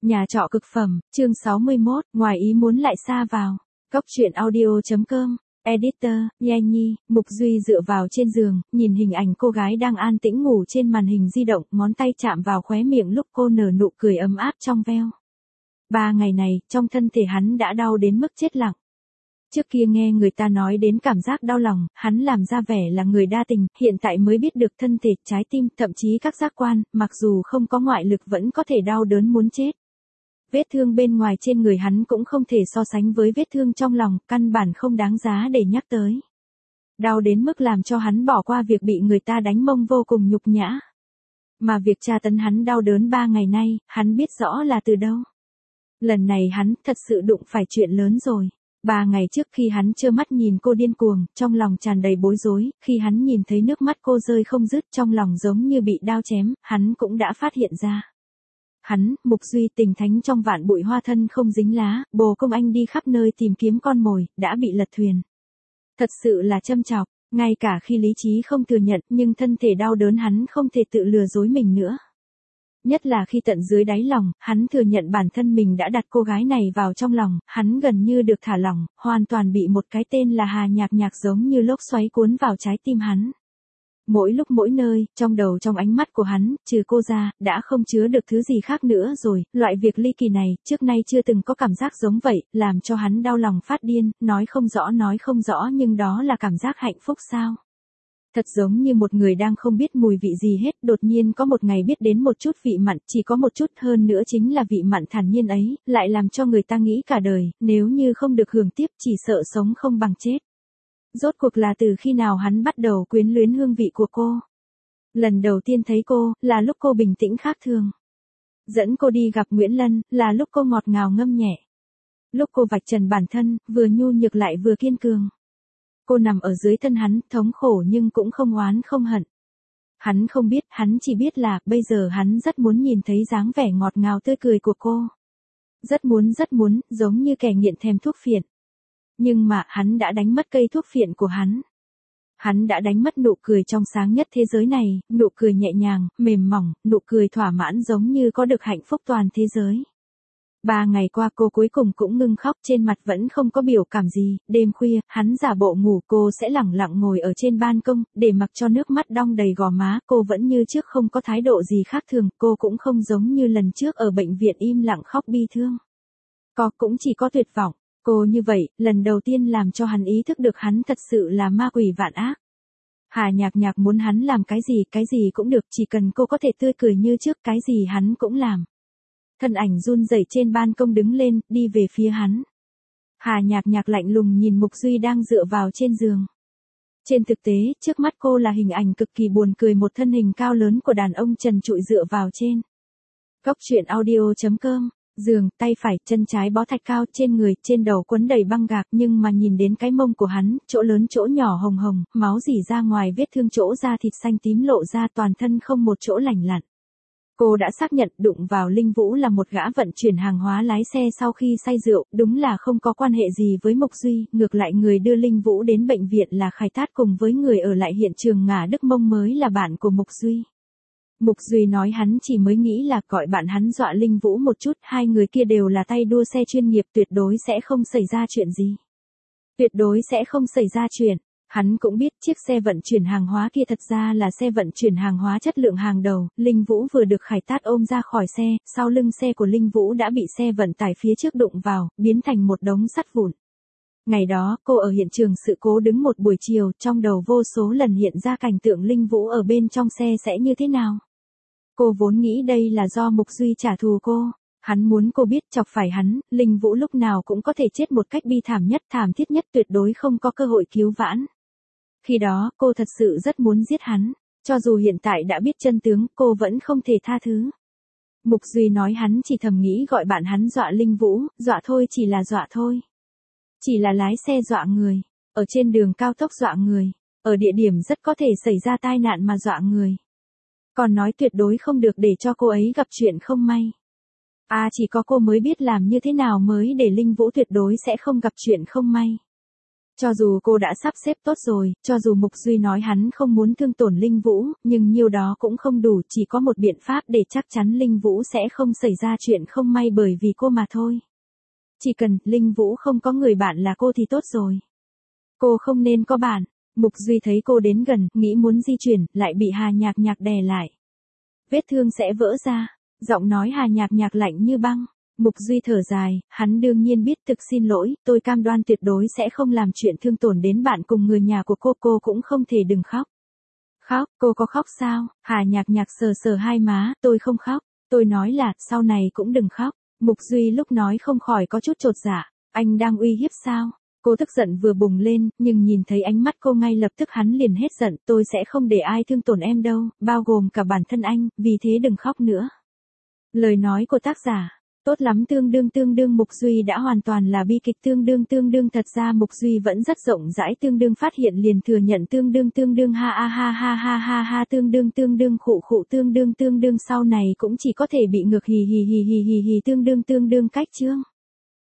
Nhà trọ cực phẩm, chương 61, ngoài ý muốn lại xa vào. Cốc truyện audio.com, editor, Nhanh Nhi, Mục Duy dựa vào trên giường, nhìn hình ảnh cô gái đang an tĩnh ngủ trên màn hình di động, ngón tay chạm vào khóe miệng lúc cô nở nụ cười ấm áp trong veo. 3 ngày này, trong thân thể hắn đã đau đến mức chết lặng. Trước kia nghe người ta nói đến cảm giác đau lòng, hắn làm ra vẻ là người đa tình, hiện tại mới biết được thân thể, trái tim, thậm chí các giác quan, mặc dù không có ngoại lực vẫn có thể đau đớn muốn chết. Vết thương bên ngoài trên người hắn cũng không thể so sánh với vết thương trong lòng, căn bản không đáng giá để nhắc tới. Đau đến mức làm cho hắn bỏ qua việc bị người ta đánh mông vô cùng nhục nhã. Mà việc tra tấn hắn đau đớn 3 ngày nay, hắn biết rõ là từ đâu. Lần này hắn thật sự đụng phải chuyện lớn rồi. 3 ngày trước khi hắn trơ mắt nhìn cô điên cuồng, trong lòng tràn đầy bối rối, khi hắn nhìn thấy nước mắt cô rơi không dứt trong lòng giống như bị đao chém, hắn cũng đã phát hiện ra. Hắn, Mục Duy tình thánh trong vạn bụi hoa thân không dính lá, bồ công anh đi khắp nơi tìm kiếm con mồi, đã bị lật thuyền. Thật sự là châm chọc, ngay cả khi lý trí không thừa nhận nhưng thân thể đau đớn hắn không thể tự lừa dối mình nữa. Nhất là khi tận dưới đáy lòng, hắn thừa nhận bản thân mình đã đặt cô gái này vào trong lòng, hắn gần như được thả lỏng, hoàn toàn bị một cái tên là Hà Nhạc Nhạc giống như lốc xoáy cuốn vào trái tim hắn. Mỗi lúc mỗi nơi, trong đầu trong ánh mắt của hắn, trừ cô ra, đã không chứa được thứ gì khác nữa rồi, loại việc ly kỳ này, trước nay chưa từng có cảm giác giống vậy, làm cho hắn đau lòng phát điên, nói không rõ nhưng đó là cảm giác hạnh phúc sao? Thật giống như một người đang không biết mùi vị gì hết, đột nhiên có một ngày biết đến một chút vị mặn, chỉ có một chút hơn nữa chính là vị mặn thản nhiên ấy, lại làm cho người ta nghĩ cả đời, nếu như không được hưởng tiếp chỉ sợ sống không bằng chết. Rốt cuộc là từ khi nào hắn bắt đầu quyến luyến hương vị của cô? Lần đầu tiên thấy cô, là lúc cô bình tĩnh khác thường. Dẫn cô đi gặp Nguyễn Lân, là lúc cô ngọt ngào ngâm nhẹ. Lúc cô vạch trần bản thân, vừa nhu nhược lại vừa kiên cường. Cô nằm ở dưới thân hắn, thống khổ nhưng cũng không oán không hận. Hắn không biết, hắn chỉ biết là, bây giờ hắn rất muốn nhìn thấy dáng vẻ ngọt ngào tươi cười của cô. Rất muốn, giống như kẻ nghiện thèm thuốc phiện. Nhưng mà, hắn đã đánh mất cây thuốc phiện của hắn. Hắn đã đánh mất nụ cười trong sáng nhất thế giới này, nụ cười nhẹ nhàng, mềm mỏng, nụ cười thỏa mãn giống như có được hạnh phúc toàn thế giới. 3 ngày qua cô cuối cùng cũng ngưng khóc, trên mặt vẫn không có biểu cảm gì, đêm khuya, hắn giả bộ ngủ, cô sẽ lẳng lặng ngồi ở trên ban công, để mặc cho nước mắt đong đầy gò má, cô vẫn như trước không có thái độ gì khác thường, cô cũng không giống như lần trước ở bệnh viện im lặng khóc bi thương. Cũng chỉ có tuyệt vọng, cô như vậy, lần đầu tiên làm cho hắn ý thức được hắn thật sự là ma quỷ vạn ác. Hà Nhạc Nhạc muốn hắn làm cái gì cũng được, chỉ cần cô có thể tươi cười như trước, cái gì hắn cũng làm. Thân ảnh run rẩy trên ban công đứng lên, đi về phía hắn. Hà Nhạc Nhạc lạnh lùng nhìn Mục Duy đang dựa vào trên giường. Trên thực tế, trước mắt cô là hình ảnh cực kỳ buồn cười, một thân hình cao lớn của đàn ông trần trụi dựa vào trên. Cốc truyện audio.com, giường, tay phải, chân trái bó thạch cao, trên người, trên đầu quấn đầy băng gạc, nhưng mà nhìn đến cái mông của hắn, chỗ lớn chỗ nhỏ hồng hồng, máu rỉ ra ngoài, vết thương chỗ da thịt xanh tím lộ ra, toàn thân không một chỗ lành lặn. Cô đã xác nhận đụng vào Linh Vũ là một gã vận chuyển hàng hóa lái xe sau khi say rượu, đúng là không có quan hệ gì với Mục Duy, ngược lại người đưa Linh Vũ đến bệnh viện là Khai Thát cùng với người ở lại hiện trường ngả Đức Mông mới là bạn của Mục Duy. Mục Duy nói hắn chỉ mới nghĩ là gọi bạn hắn dọa Linh Vũ một chút, hai người kia đều là tay đua xe chuyên nghiệp, tuyệt đối sẽ không xảy ra chuyện gì. Tuyệt đối sẽ không xảy ra chuyện. Hắn cũng biết chiếc xe vận chuyển hàng hóa kia thật ra là xe vận chuyển hàng hóa chất lượng hàng đầu, Linh Vũ vừa được Khải Tát ôm ra khỏi xe, sau lưng xe của Linh Vũ đã bị xe vận tải phía trước đụng vào, biến thành một đống sắt vụn. Ngày đó, cô ở hiện trường sự cố đứng một buổi chiều, trong đầu vô số lần hiện ra cảnh tượng Linh Vũ ở bên trong xe sẽ như thế nào. Cô vốn nghĩ đây là do Mục Duy trả thù cô. Hắn muốn cô biết chọc phải hắn, Linh Vũ lúc nào cũng có thể chết một cách bi thảm nhất, thảm thiết nhất, tuyệt đối không có cơ hội cứu vãn. Khi đó, cô thật sự rất muốn giết hắn, cho dù hiện tại đã biết chân tướng, cô vẫn không thể tha thứ. Mục Duy nói hắn chỉ thầm nghĩ gọi bạn hắn dọa Linh Vũ, dọa thôi, chỉ là dọa thôi. Chỉ là lái xe dọa người, ở trên đường cao tốc dọa người, ở địa điểm rất có thể xảy ra tai nạn mà dọa người. Còn nói tuyệt đối không được để cho cô ấy gặp chuyện không may. Chỉ có cô mới biết làm như thế nào mới để Linh Vũ tuyệt đối sẽ không gặp chuyện không may. Cho dù cô đã sắp xếp tốt rồi, cho dù Mục Duy nói hắn không muốn thương tổn Linh Vũ, nhưng nhiêu đó cũng không đủ, chỉ có một biện pháp để chắc chắn Linh Vũ sẽ không xảy ra chuyện không may bởi vì cô mà thôi. Chỉ cần Linh Vũ không có người bạn là cô thì tốt rồi. Cô không nên có bạn. Mục Duy thấy cô đến gần, nghĩ muốn di chuyển, lại bị Hà Nhạc Nhạc đè lại. Vết thương sẽ vỡ ra. Giọng nói Hà Nhạc Nhạc lạnh như băng. Mục Duy thở dài, hắn đương nhiên biết thực xin lỗi, tôi cam đoan tuyệt đối sẽ không làm chuyện thương tổn đến bạn cùng người nhà của cô cũng không thể đừng khóc. Khóc, cô có khóc sao? Hà Nhạc Nhạc sờ sờ hai má, tôi không khóc, tôi nói là, sau này cũng đừng khóc. Mục Duy lúc nói không khỏi có chút chột dạ, anh đang uy hiếp sao? Cô tức giận vừa bùng lên, nhưng nhìn thấy ánh mắt cô ngay lập tức hắn liền hết giận, tôi sẽ không để ai thương tổn em đâu, bao gồm cả bản thân anh, vì thế đừng khóc nữa. Lời nói của tác giả, tốt lắm tương đương Mục Duy đã hoàn toàn là bi kịch tương đương thật ra Mục Duy vẫn rất rộng rãi tương đương phát hiện liền thừa nhận tương đương ha tương đương khụ tương đương sau này cũng chỉ có thể bị ngược hì tương đương cách chương.